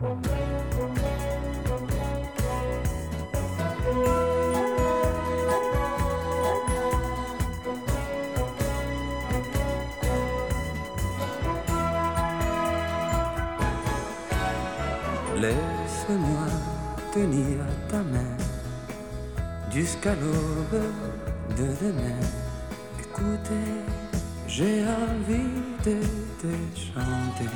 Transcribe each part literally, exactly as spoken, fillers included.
Laisse-moi tenir ta main jusqu'à l'aube de demain. Écoutez, j'ai envie de te chanter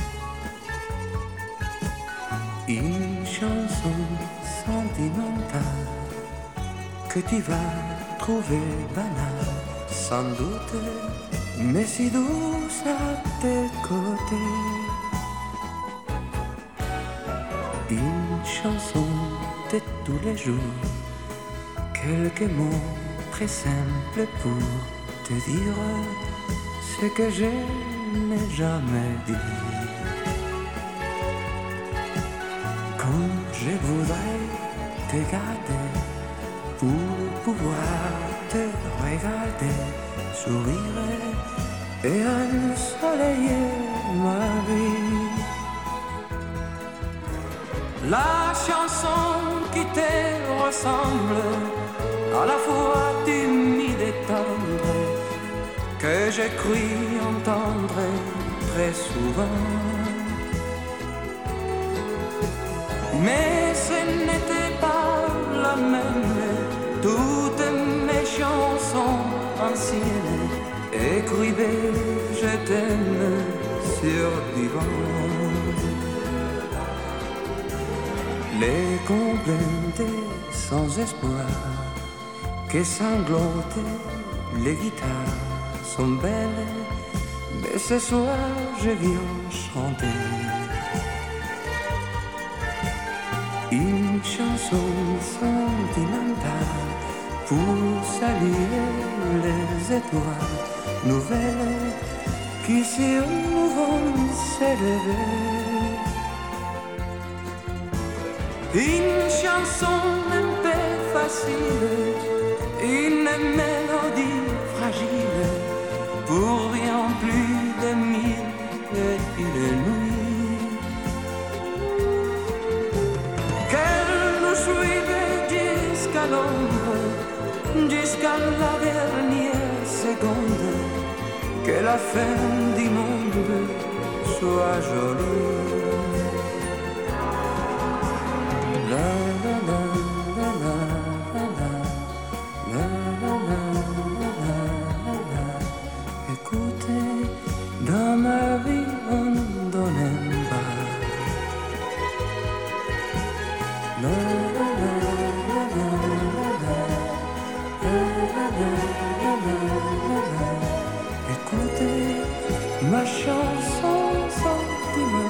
une chanson sentimentale que tu vas trouver banale, sans doute, mais si douce à tes côtés. Une chanson de tous les jours, quelques mots très simples pour te dire ce que je n'ai jamais dit. Quand je voudrais te garder pour pouvoir te regarder, sourire et ensoleiller ma vie. La chanson qui te ressemble, à la fois timide et tendre, que j'ai cru entendre très souvent. Mais ce n'était pas la même, toutes mes chansons anciennes, écrivées je t'aime sur divan. Les complaintes sans espoir que sanglotent les guitares sont belles, mais ce soir je viens chanter une chanson sentimentale pour saluer les étoiles nouvelles qui sur nous vont s'élever. Une chanson un peu facile, une mélodie fragile, pour bien plus de mille et une nuits. Qu'elle nous suive jusqu'à l'ombre, jusqu'à la dernière seconde, que la fin du monde soit jolie. La la la la la la la la la la la. Écoutez, dans ma vie on donne un bas. La la la la la la la la la la. Écoutez ma chanson sentimentale.